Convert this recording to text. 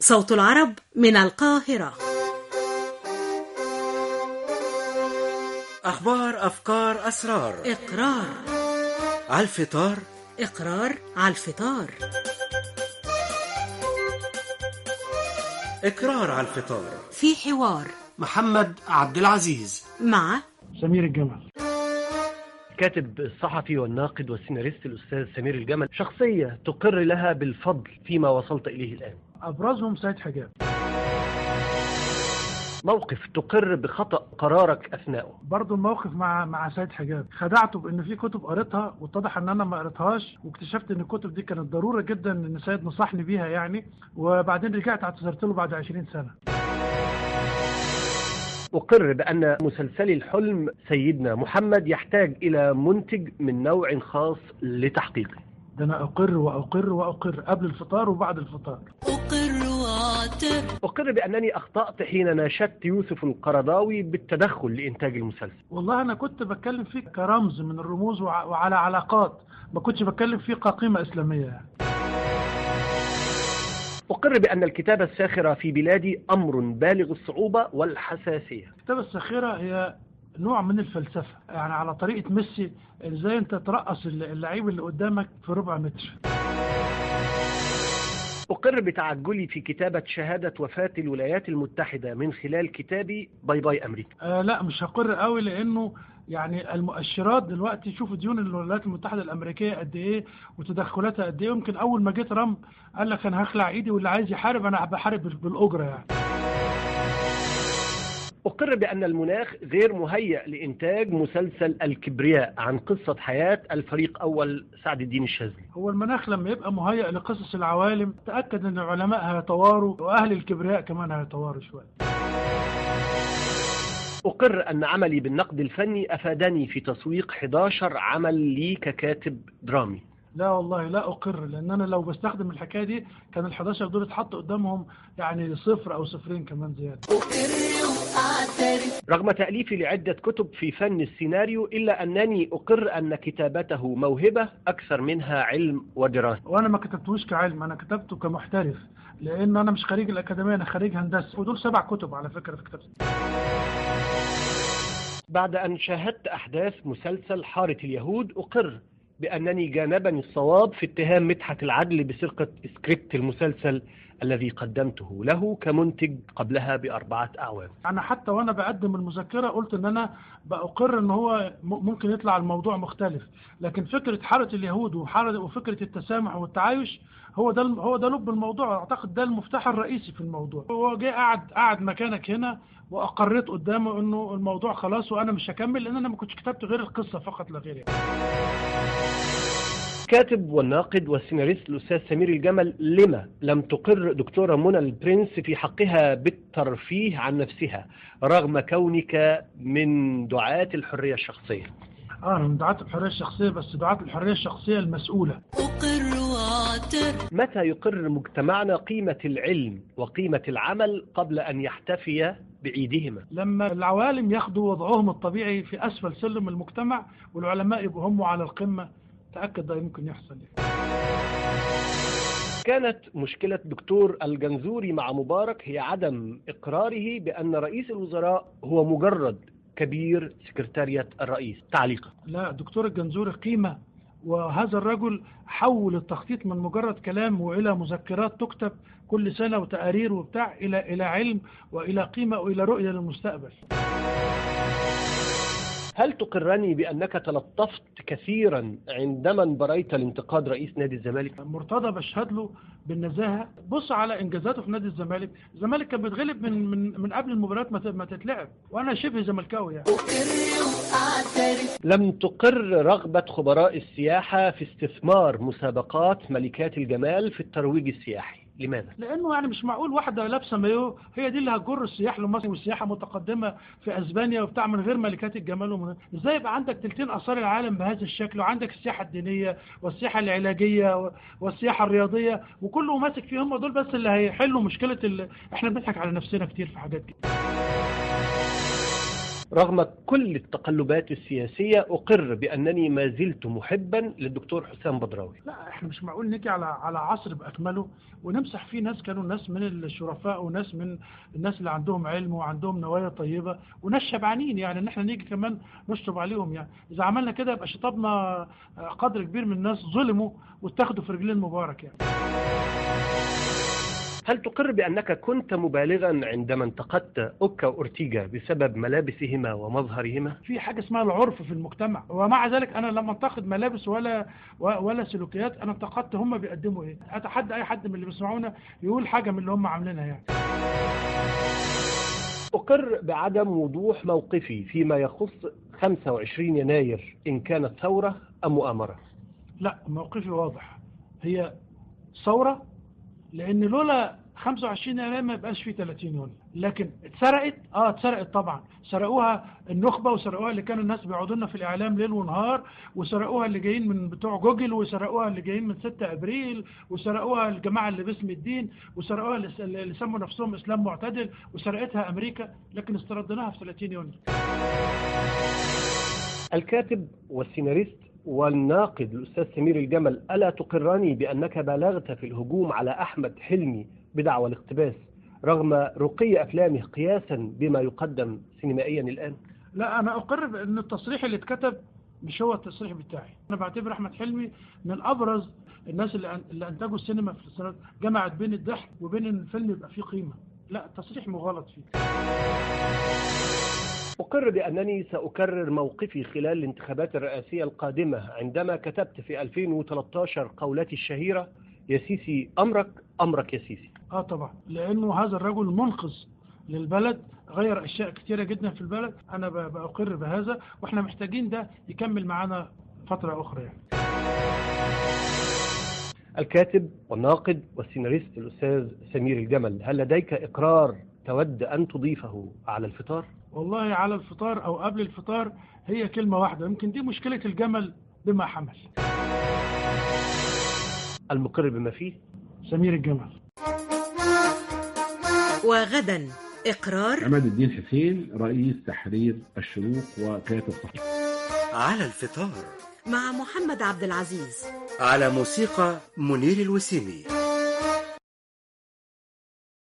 صوت العرب من القاهرة. أخبار، أفكار، أسرار. إقرار على الفطار. إقرار على الفطار. إقرار على الفطار. في حوار محمد عبد العزيز مع سمير الجمل. كاتب الصحفي والناقد والسيناريست الأستاذ سمير الجمل، شخصية تقر لها بالفضل فيما وصلت إليه الآن. أبرزهم سيد حجاب. موقف تقر بخطأ قرارك أثناءه. برضو الموقف مع سيد حجاب، خدعته بأن في كتب قريتها واتضح أن أنا ما قريتهاش، واكتشفت أن الكتب دي كانت ضرورة جدا أن سيد نصحني بيها يعني، وبعدين رجعت اعتذرت له بعد 20 سنة. أقر بأن مسلسلي الحلم سيدنا محمد يحتاج إلى منتج من نوع خاص لتحقيقه. ده أنا أقر وأقر وأقر قبل الفطار وبعد الفطار. أقر بأنني أخطأت حين ناشدت يوسف القرضاوي بالتدخل لإنتاج المسلسل. والله أنا كنت بتكلم فيه كرمز من الرموز وعلى علاقات، ما كنتش بتكلم فيه كقيمة إسلامية يعني. أقر بأن الكتابة الساخرة في بلادي أمر بالغ الصعوبة والحساسية. الكتابة الساخرة هي نوع من الفلسفة، يعني على طريقة ميسي، ازاي انت ترقص اللعيب اللي قدامك في ربع متر. أقر بتعجلي في كتابة شهادة وفاة الولايات المتحدة من خلال كتابي باي باي أمريكا. لا مش هقر قوي، لأنه يعني المؤشرات دلوقتي، شوف ديون الولايات المتحدة الأمريكية قد إيه وتدخلاتها قد إيه. يمكن أول ما جه ترامب قال لك أنا هخلع إيدي واللي عايز يحارب أنا بحارب بالأجرة يعني. أقر بأن المناخ غير مهيأ لإنتاج مسلسل الكبرياء عن قصة حياة الفريق أول سعد الدين الشاذلي. هو المناخ لما يبقى مهيأ لقصص العوالم تأكد أن العلماء هيتواروا وأهل الكبرياء كمان هيتواروا شوية. أقر أن عملي بالنقد الفني أفادني في تسويق 11 عمل لي ككاتب درامي. لا والله لا أقر، لأن أنا لو بستخدم الحكاية دي كان ال11 دول اتحط قدامهم يعني 0 أو 2 كمان زيادة. رغم تأليفي لعدة كتب في فن السيناريو، إلا أنني أقر أن كتابته موهبة أكثر منها علم ودراسة. وأنا ما كتبتوش كعلم، أنا كتبته كمحترف، لأن أنا مش خريج الأكاديمية، أنا خريج هندسة، ودول 7 كتب على فكرة في كتابتي. بعد أن شاهدت أحداث مسلسل حارة اليهود، أقر بأنني جانبني الصواب في اتهام مدحت العدل بسرقة سكريبت المسلسل الذي قدمته له كمنتج قبلها ب4 أعوام. أنا حتى وأنا بقدم المذكرة قلت إن أنا بأقر إن هو ممكن يطلع الموضوع مختلف، لكن فكرة حارة اليهود وفكرة التسامح والتعايش هو ده لب الموضوع. أعتقد ده المفتاح الرئيسي في الموضوع. هو جه قعد مكانك هنا وأقريت قدامه إنه الموضوع خلاص وأنا مش هكمل، لأن أنا ما كنتش كتبت غير القصة فقط لا غير يعني. كاتب والناقد والسيناريست الأستاذ سمير الجمل، لما لم تقر دكتورة منى البرنس في حقها بالترفيه عن نفسها رغم كونك من دعاة الحرية الشخصية؟ أنا من دعاة الحرية الشخصية، بس دعاة الحرية الشخصية المسؤولة. متى يقر مجتمعنا قيمة العلم وقيمة العمل قبل أن يحتفي بعيدهما؟ لما العوالم ياخدوا وضعهم الطبيعي في أسفل سلم المجتمع والعلماء يبقوا هم على القمة، تأكد ده يمكن يحصل. كانت مشكلة دكتور الجنزوري مع مبارك هي عدم إقراره بأن رئيس الوزراء هو مجرد كبير سكرتارية الرئيس. تعليقه؟ لا، دكتور الجنزوري قيمة، وهذا الرجل حول التخطيط من مجرد كلام وإلى مذكرات تكتب كل سنة وتقارير وبتاع إلى علم وإلى قيمة وإلى رؤية للمستقبل. هل تقرني بأنك تلطفت كثيرا عندما انبريت لانتقاد رئيس نادي الزمالك؟ مرتضى بشهد له بالنزاهة. بص على إنجازاته في نادي الزمالك، الزمالك كان بيتغلب من قبل المباريات ما تتلعب، وأنا شبه زملكاوي يعني. لم تقر رغبة خبراء السياحة في استثمار مسابقات ملكات الجمال في الترويج السياحي. لماذا؟ لأنه يعني مش معقول واحدة لابسة مايو هي دي اللي هتجر السياح لمصر، والسياحة متقدمة في أسبانيا وبتاع من غير ملكات الجمال. إزاي يبقى عندك تلتين آثار العالم بهذا الشكل، وعندك السياحة الدينية والسياحة العلاجية والسياحة الرياضية، وكله ماسك فيهم دول بس اللي هيحلوا مشكلة إحنا بنضحك على نفسنا كتير في حاجات كده. رغم كل التقلبات السياسية أقر بأنني ما زلت محبا للدكتور حسام بدراوي. لا احنا مش معقول نيجي على عصر بأكمله ونمسح فيه ناس كانوا ناس من الشرفاء وناس من الناس اللي عندهم علم وعندهم نوايا طيبة وناس شبعانين، يعني ان احنا نيجي كمان نشطب عليهم. يعني اذا عملنا كده يبقى شطبنا قدر كبير من الناس ظلموا واتخذوا في رجلين مبارك. يعني هل تقر بأنك كنت مبالغا عندما انتقدت أوكا وأورتيجا بسبب ملابسهما ومظهرهما؟ في حاجة اسمها العرف في المجتمع، ومع ذلك أنا لما انتقد ملابس ولا سلوكيات، أنا انتقدت هم بيقدموا إيه. أتحدى أي حد من اللي بيسمعونا يقول حاجة من اللي هم عاملينها. يعني أقر بعدم وضوح موقفي فيما يخص 25 يناير إن كانت ثورة أم مؤامرة. لا، موقفي واضح، هي ثورة، لان لولا 25 يناير ما يبقاش فيه 30 يونيو. لكن اتسرقت طبعا، سرقوها النخبه وسرقوها اللي كانوا الناس بيقعدوا لنا في الاعلام ليل ونهار، وسرقوها اللي جايين من بتوع جوجل، وسرقوها اللي جايين من 6 ابريل، وسرقوها الجماعه اللي باسم الدين، وسرقوها اللي سموا نفسهم اسلام معتدل، وسرقتها امريكا، لكن استردناها في 30 يونيو. الكاتب والسيناريست والناقد الأستاذ سمير الجمل، ألا تقرني بأنك بالغت في الهجوم على أحمد حلمي بدعوى الاقتباس رغم رقي أفلامه قياسا بما يقدم سينمائيا الآن؟ لا، أنا أقر بأن التصريح اللي اتكتب مش هو التصريح بتاعي. أنا بعتبر أحمد حلمي من أبرز الناس اللي أنتجوا السينما في السنوات، جمعت بين الضحك وبين إن الفيلم يبقى فيه قيمة. لا، التصريح مغالط فيه. أقر بأنني سأكرر موقفي خلال الانتخابات الرئاسية القادمة عندما كتبت في 2013 قولتي الشهيرة: يا سيسي أمرك يا سيسي. طبعا، لأنه هذا الرجل منقذ للبلد، غير أشياء كثيرة جدا في البلد. أنا بأقر بهذا، وإحنا محتاجين ده يكمل معنا فترة أخرى. يعني الكاتب والناقد والسيناريست الأستاذ سمير الجمل، هل لديك إقرار تود أن تضيفه على الفطار؟ والله على الفطار أو قبل الفطار هي كلمة واحدة، يمكن دي مشكلة الجمل بما حمل. المقر بما فيه سمير الجمل. وغدا إقرار عماد الدين حسين، رئيس تحرير الشروق وكاتب صحفي. على الفطار مع محمد عبد العزيز. على موسيقى منير الوسيمي.